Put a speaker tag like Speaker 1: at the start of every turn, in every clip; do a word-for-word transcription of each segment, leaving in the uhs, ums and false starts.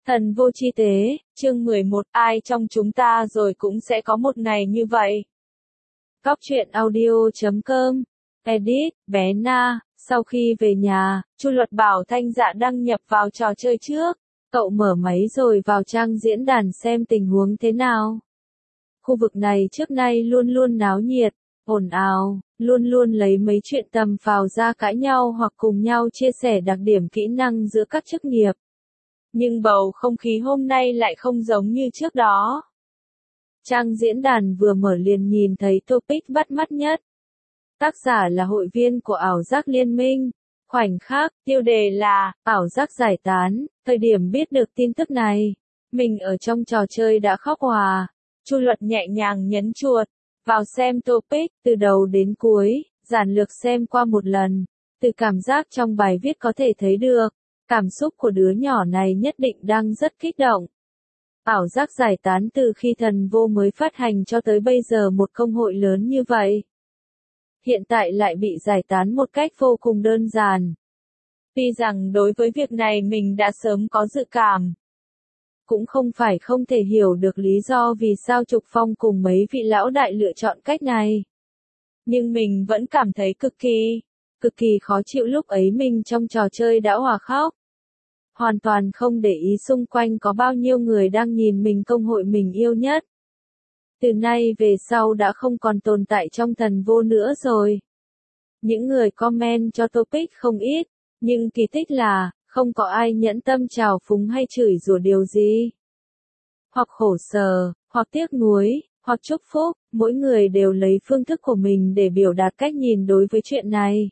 Speaker 1: Thần vô chi tế, chương mười một, ai trong chúng ta rồi cũng sẽ có một ngày như vậy. Góc truyện audio chấm com, edit, bé Na, sau khi về nhà, Chu Luật bảo Thanh Dạ đăng nhập vào trò chơi trước, cậu mở máy rồi vào trang diễn đàn xem tình huống thế nào. Khu vực này trước nay luôn luôn náo nhiệt, ồn ào, luôn luôn lấy mấy chuyện tầm phào ra cãi nhau hoặc cùng nhau chia sẻ đặc điểm kỹ năng giữa các chức nghiệp. Nhưng bầu không khí hôm nay lại không giống như trước đó. Trang diễn đàn vừa mở liền nhìn thấy topic bắt mắt nhất. Tác giả là hội viên của ảo giác liên minh. Khoảnh khắc, tiêu đề là, ảo giác giải tán. Thời điểm biết được tin tức này, mình ở trong trò chơi đã khóc hòa. Chu Luật nhẹ nhàng nhấn chuột, vào xem topic, từ đầu đến cuối, giản lược xem qua một lần. Từ cảm giác trong bài viết có thể thấy được, cảm xúc của đứa nhỏ này nhất định đang rất kích động. Ảo giác giải tán từ khi Thần Vô mới phát hành cho tới bây giờ một công hội lớn như vậy. Hiện tại lại bị giải tán một cách vô cùng đơn giản. Tuy rằng đối với việc này mình đã sớm có dự cảm. Cũng không phải không thể hiểu được lý do vì sao Trục Phong cùng mấy vị lão đại lựa chọn cách này. Nhưng mình vẫn cảm thấy cực kỳ, cực kỳ khó chịu lúc ấy mình trong trò chơi đã òa khóc. Hoàn toàn không để ý xung quanh có bao nhiêu người đang nhìn mình công hội mình yêu nhất. Từ nay về sau đã không còn tồn tại trong Thần Vô nữa rồi. Những người comment cho topic không ít, nhưng kỳ tích là, không có ai nhẫn tâm trào phúng hay chửi rủa điều gì. Hoặc khổ sở, hoặc tiếc nuối, hoặc chúc phúc, mỗi người đều lấy phương thức của mình để biểu đạt cách nhìn đối với chuyện này.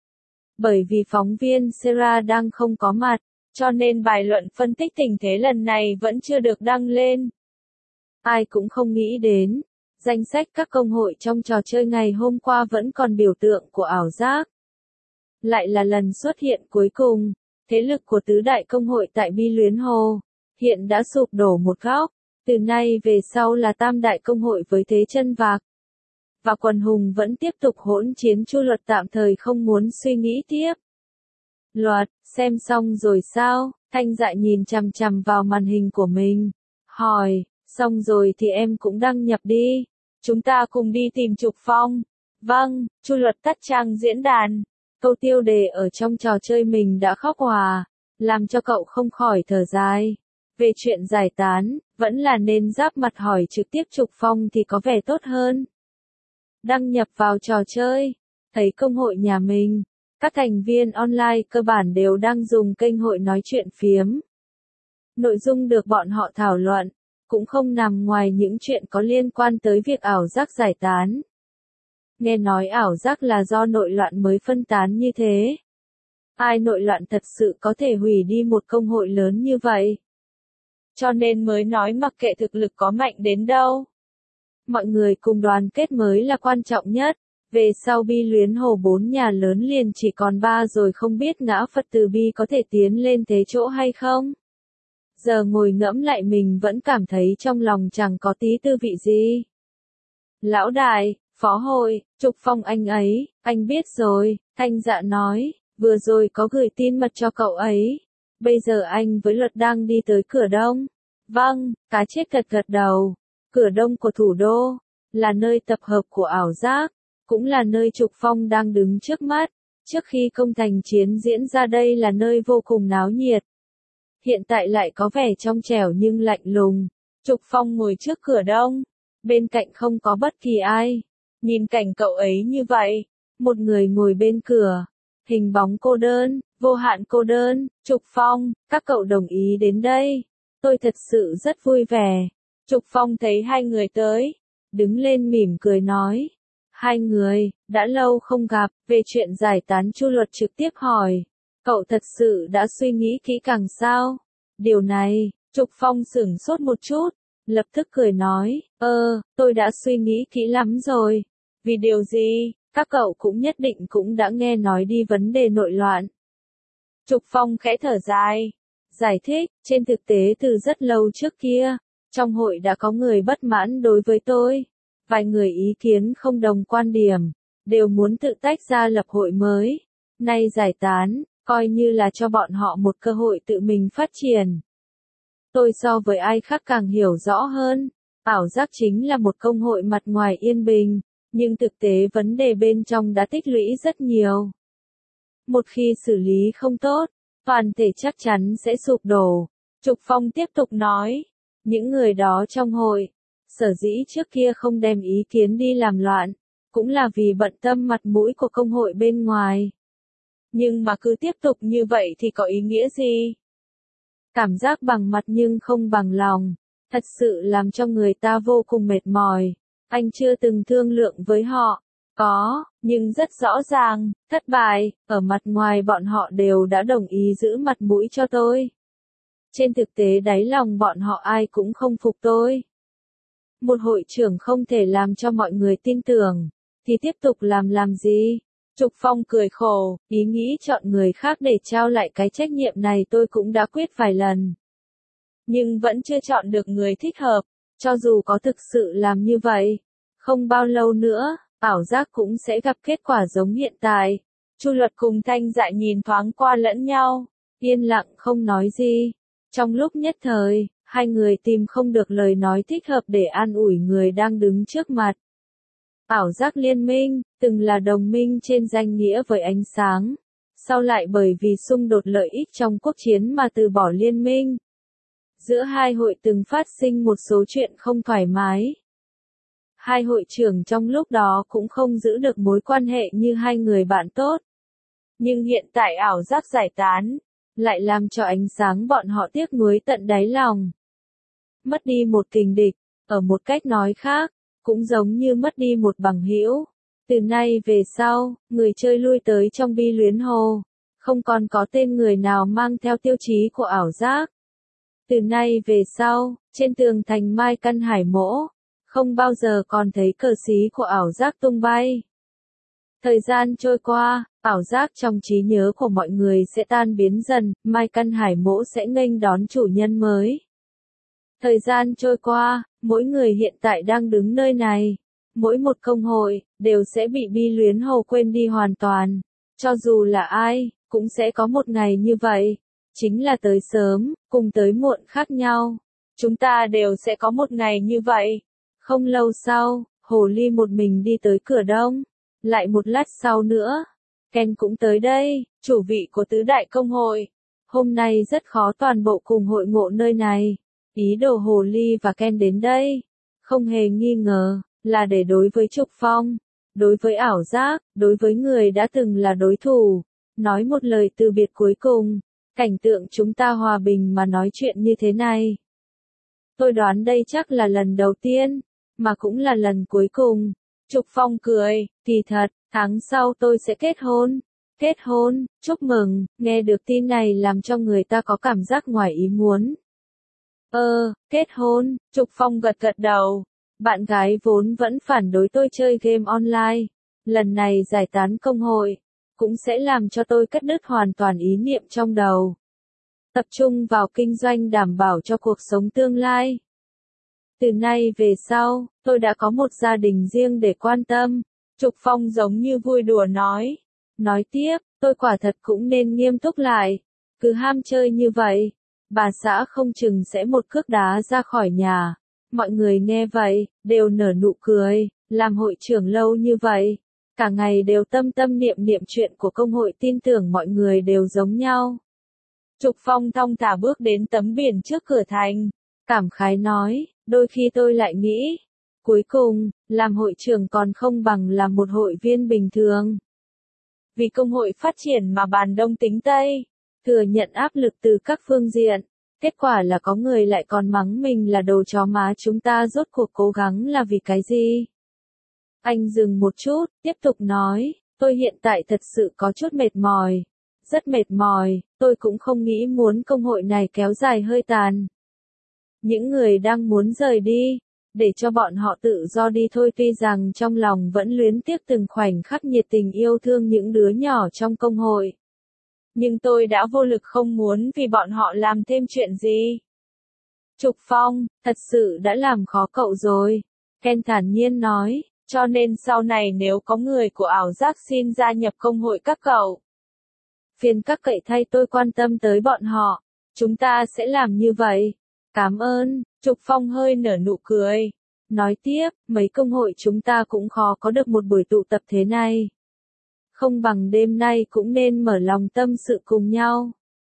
Speaker 1: Bởi vì phóng viên Sarah đang không có mặt, cho nên bài luận phân tích tình thế lần này vẫn chưa được đăng lên. Ai cũng không nghĩ đến, danh sách các công hội trong trò chơi ngày hôm qua vẫn còn biểu tượng của ảo giác. Lại là lần xuất hiện cuối cùng, thế lực của tứ đại công hội tại Bi Luyến Hồ, hiện đã sụp đổ một góc, từ nay về sau là tam đại công hội với thế chân vạc. Và quần hùng vẫn tiếp tục hỗn chiến. Chu Luật tạm thời không muốn suy nghĩ tiếp. Luật, xem xong rồi sao? Thanh Dạ nhìn chằm chằm vào màn hình của mình. Hỏi, xong rồi thì em cũng đăng nhập đi. Chúng ta cùng đi tìm Trục Phong. Vâng, Chu Luật tắt trang diễn đàn. Câu tiêu đề ở trong trò chơi mình đã khóc hòa, làm cho cậu không khỏi thở dài. Về chuyện giải tán, vẫn là nên giáp mặt hỏi trực tiếp Trục Phong thì có vẻ tốt hơn. Đăng nhập vào trò chơi, thấy công hội nhà mình. Các thành viên online cơ bản đều đang dùng kênh hội nói chuyện phiếm. Nội dung được bọn họ thảo luận, cũng không nằm ngoài những chuyện có liên quan tới việc ảo giác giải tán. Nghe nói ảo giác là do nội loạn mới phân tán như thế. Ai nội loạn thật sự có thể hủy đi một công hội lớn như vậy? Cho nên mới nói mặc kệ thực lực có mạnh đến đâu. Mọi người cùng đoàn kết mới là quan trọng nhất. Về sau Bi Luyến Hồ bốn nhà lớn liền chỉ còn ba rồi, không biết ngã Phật từ Bi có thể tiến lên thế chỗ hay không? Giờ ngồi ngẫm lại mình vẫn cảm thấy trong lòng chẳng có tí tư vị gì. Lão đại, phó hội, Trục Phong anh ấy, anh biết rồi, Thanh Dạ nói, vừa rồi có gửi tin mật cho cậu ấy. Bây giờ anh với Luật đang đi tới cửa đông. Vâng, cá chết gật gật đầu. Cửa đông của thủ đô, là nơi tập hợp của ảo giác. Cũng là nơi Trục Phong đang đứng trước mắt. Trước khi công thành chiến diễn ra đây là nơi vô cùng náo nhiệt. Hiện tại lại có vẻ trong trẻo nhưng lạnh lùng. Trục Phong ngồi trước cửa đông. Bên cạnh không có bất kỳ ai. Nhìn cảnh cậu ấy như vậy. Một người ngồi bên cửa. Hình bóng cô đơn, vô hạn cô đơn. Trục Phong, các cậu đồng ý đến đây. Tôi thật sự rất vui vẻ. Trục Phong thấy hai người tới. Đứng lên mỉm cười nói. Hai người, đã lâu không gặp, về chuyện giải tán Chu Luật trực tiếp hỏi. Cậu thật sự đã suy nghĩ kỹ càng sao? Điều này, Trục Phong sửng sốt một chút, lập tức cười nói, ơ, tôi đã suy nghĩ kỹ lắm rồi. Vì điều gì, các cậu cũng nhất định cũng đã nghe nói đi vấn đề nội loạn. Trục Phong khẽ thở dài, giải thích, trên thực tế từ rất lâu trước kia, trong hội đã có người bất mãn đối với tôi. Vài người ý kiến không đồng quan điểm, đều muốn tự tách ra lập hội mới. Nay giải tán, coi như là cho bọn họ một cơ hội tự mình phát triển. Tôi so với ai khác càng hiểu rõ hơn. Ảo giác chính là một công hội mặt ngoài yên bình, nhưng thực tế vấn đề bên trong đã tích lũy rất nhiều. Một khi xử lý không tốt, toàn thể chắc chắn sẽ sụp đổ. Trục Phong tiếp tục nói, những người đó trong hội, sở dĩ trước kia không đem ý kiến đi làm loạn, cũng là vì bận tâm mặt mũi của công hội bên ngoài. Nhưng mà cứ tiếp tục như vậy thì có ý nghĩa gì? Cảm giác bằng mặt nhưng không bằng lòng, thật sự làm cho người ta vô cùng mệt mỏi. Anh chưa từng thương lượng với họ. Có, nhưng rất rõ ràng, thất bại, ở mặt ngoài bọn họ đều đã đồng ý giữ mặt mũi cho tôi. Trên thực tế đáy lòng bọn họ ai cũng không phục tôi. Một hội trưởng không thể làm cho mọi người tin tưởng, thì tiếp tục làm làm gì? Trục Phong cười khổ, ý nghĩ chọn người khác để trao lại cái trách nhiệm này tôi cũng đã quyết vài lần. Nhưng vẫn chưa chọn được người thích hợp, cho dù có thực sự làm như vậy. Không bao lâu nữa, ảo giác cũng sẽ gặp kết quả giống hiện tại. Chu Luật cùng Thanh Dạ nhìn thoáng qua lẫn nhau, yên lặng không nói gì. Trong lúc nhất thời, hai người tìm không được lời nói thích hợp để an ủi người đang đứng trước mặt. Ảo giác liên minh, từng là đồng minh trên danh nghĩa với ánh sáng, sau lại bởi vì xung đột lợi ích trong quốc chiến mà từ bỏ liên minh. Giữa hai hội từng phát sinh một số chuyện không thoải mái. Hai hội trưởng trong lúc đó cũng không giữ được mối quan hệ như hai người bạn tốt. Nhưng hiện tại ảo giác giải tán, lại làm cho ánh sáng bọn họ tiếc nuối tận đáy lòng. Mất đi một kình địch, ở một cách nói khác, cũng giống như mất đi một bằng hữu. Từ nay về sau, người chơi lui tới trong bi luyến hồ, không còn có tên người nào mang theo tiêu chí của ảo giác. Từ nay về sau, trên tường thành Mai Căn Hải Mỗ, không bao giờ còn thấy cờ xí của ảo giác tung bay. Thời gian trôi qua, ảo giác trong trí nhớ của mọi người sẽ tan biến dần, Mai Căn Hải Mỗ sẽ nghênh đón chủ nhân mới. Thời gian trôi qua, mỗi người hiện tại đang đứng nơi này, mỗi một công hội, đều sẽ bị bi luyến hồ quên đi hoàn toàn. Cho dù là ai, cũng sẽ có một ngày như vậy. Chính là tới sớm, cùng tới muộn khác nhau. Chúng ta đều sẽ có một ngày như vậy. Không lâu sau, Hồ Ly một mình đi tới cửa đông. Lại một lát sau nữa, Ken cũng tới đây, chủ vị của tứ đại công hội. Hôm nay rất khó toàn bộ cùng hội ngộ nơi này. Ý đồ Hồ Ly và Ken đến đây, không hề nghi ngờ, là để đối với Trục Phong, đối với ảo giác, đối với người đã từng là đối thủ, nói một lời từ biệt cuối cùng. Cảnh tượng chúng ta hòa bình mà nói chuyện như thế này. Tôi đoán đây chắc là lần đầu tiên, mà cũng là lần cuối cùng. Trục Phong cười, kỳ thật, tháng sau tôi sẽ kết hôn. Kết hôn, chúc mừng, nghe được tin này làm cho người ta có cảm giác ngoài ý muốn. Ơ, kết hôn, Trục Phong gật gật đầu. Bạn gái vốn vẫn phản đối tôi chơi game online. Lần này giải tán công hội, cũng sẽ làm cho tôi cắt đứt hoàn toàn ý niệm trong đầu. Tập trung vào kinh doanh đảm bảo cho cuộc sống tương lai. Từ nay về sau, tôi đã có một gia đình riêng để quan tâm. Trục Phong giống như vui đùa nói. Nói tiếp, tôi quả thật cũng nên nghiêm túc lại. Cứ ham chơi như vậy, bà xã không chừng sẽ một cước đá ra khỏi nhà. Mọi người nghe vậy, đều nở nụ cười. Làm hội trưởng lâu như vậy, cả ngày đều tâm tâm niệm niệm chuyện của công hội, tin tưởng mọi người đều giống nhau. Trục Phong thong thả bước đến tấm biển trước cửa thành, cảm khái nói, đôi khi tôi lại nghĩ, cuối cùng, làm hội trưởng còn không bằng làm một hội viên bình thường. Vì công hội phát triển mà bàn đông tính tây, thừa nhận áp lực từ các phương diện, kết quả là có người lại còn mắng mình là đồ chó má. Chúng ta rốt cuộc cố gắng là vì cái gì? Anh dừng một chút, tiếp tục nói, tôi hiện tại thật sự có chút mệt mỏi. Rất mệt mỏi, tôi cũng không nghĩ muốn công hội này kéo dài hơi tàn. Những người đang muốn rời đi, để cho bọn họ tự do đi thôi, tuy rằng trong lòng vẫn luyến tiếc từng khoảnh khắc nhiệt tình yêu thương những đứa nhỏ trong công hội. Nhưng tôi đã vô lực không muốn vì bọn họ làm thêm chuyện gì. Trục Phong, thật sự đã làm khó cậu rồi. Ken thản nhiên nói, cho nên sau này nếu có người của ảo giác xin gia nhập công hội các cậu, phiền các cậy thay tôi quan tâm tới bọn họ. Chúng ta sẽ làm như vậy. Cảm ơn, Trục Phong hơi nở nụ cười. Nói tiếp, mấy công hội chúng ta cũng khó có được một buổi tụ tập thế này. Không bằng đêm nay cũng nên mở lòng tâm sự cùng nhau.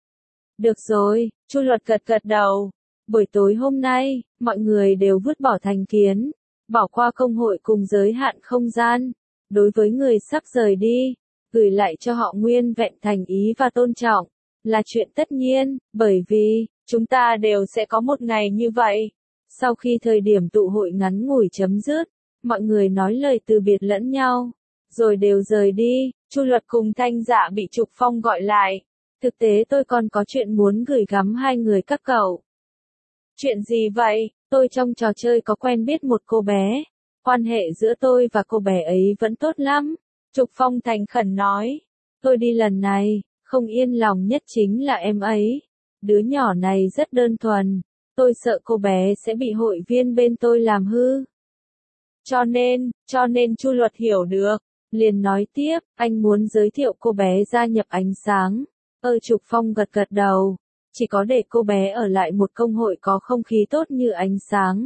Speaker 1: Được rồi, Chu Luật gật gật đầu. Buổi tối hôm nay, mọi người đều vứt bỏ thành kiến, bỏ qua công hội cùng giới hạn không gian. Đối với người sắp rời đi, gửi lại cho họ nguyên vẹn thành ý và tôn trọng, là chuyện tất nhiên, bởi vì, chúng ta đều sẽ có một ngày như vậy. Sau khi thời điểm tụ hội ngắn ngủi chấm dứt, mọi người nói lời từ biệt lẫn nhau, rồi đều rời đi. Chu Luật cùng Thanh Dạ bị Trục Phong gọi lại. Thực tế tôi còn có chuyện muốn gửi gắm hai người các cậu. Chuyện gì vậy? Tôi trong trò chơi có quen biết một cô bé. Quan hệ giữa tôi và cô bé ấy vẫn tốt lắm. Trục Phong thành khẩn nói. Tôi đi lần này, không yên lòng nhất chính là em ấy. Đứa nhỏ này rất đơn thuần. Tôi sợ cô bé sẽ bị hội viên bên tôi làm hư. Cho nên, cho nên Chu Luật hiểu được. Liền nói tiếp, anh muốn giới thiệu cô bé gia nhập ánh sáng. Ơ Trục Phong gật gật đầu. Chỉ có để cô bé ở lại một công hội có không khí tốt như ánh sáng,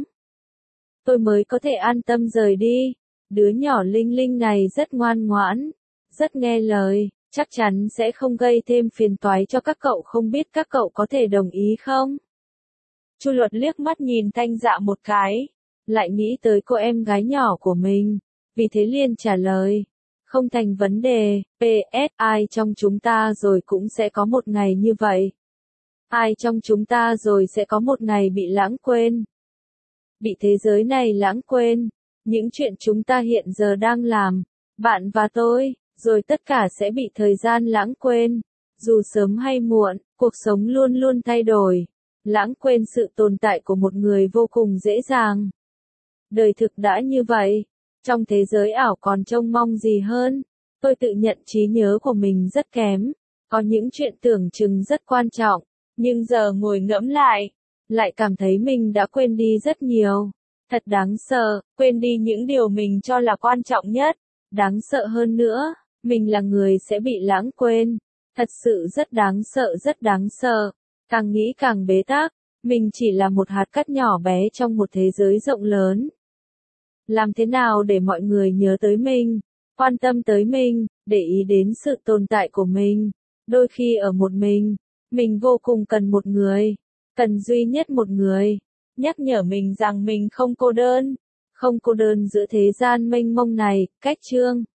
Speaker 1: tôi mới có thể an tâm rời đi. Đứa nhỏ Linh Linh này rất ngoan ngoãn, rất nghe lời, chắc chắn sẽ không gây thêm phiền toái cho các cậu, không biết các cậu có thể đồng ý không? Chu Luật liếc mắt nhìn Thanh Dạ một cái, lại nghĩ tới cô em gái nhỏ của mình, vì thế liền trả lời. Không thành vấn đề, pê ét ai trong chúng ta rồi cũng sẽ có một ngày như vậy. Ai trong chúng ta rồi sẽ có một ngày bị lãng quên. Bị thế giới này lãng quên. Những chuyện chúng ta hiện giờ đang làm, bạn và tôi, rồi tất cả sẽ bị thời gian lãng quên. Dù sớm hay muộn, cuộc sống luôn luôn thay đổi. Lãng quên sự tồn tại của một người vô cùng dễ dàng. Đời thực đã như vậy. Trong thế giới ảo còn trông mong gì hơn? Tôi tự nhận trí nhớ của mình rất kém. Có những chuyện tưởng chừng rất quan trọng. Nhưng giờ ngồi ngẫm lại, lại cảm thấy mình đã quên đi rất nhiều. Thật đáng sợ, quên đi những điều mình cho là quan trọng nhất. Đáng sợ hơn nữa, mình là người sẽ bị lãng quên. Thật sự rất đáng sợ, rất đáng sợ. Càng nghĩ càng bế tắc, mình chỉ là một hạt cát nhỏ bé trong một thế giới rộng lớn. Làm thế nào để mọi người nhớ tới mình, quan tâm tới mình, để ý đến sự tồn tại của mình? Đôi khi ở một mình, mình vô cùng cần một người, cần duy nhất một người, nhắc nhở mình rằng mình không cô đơn, không cô đơn giữa thế gian mênh mông này. Cách chương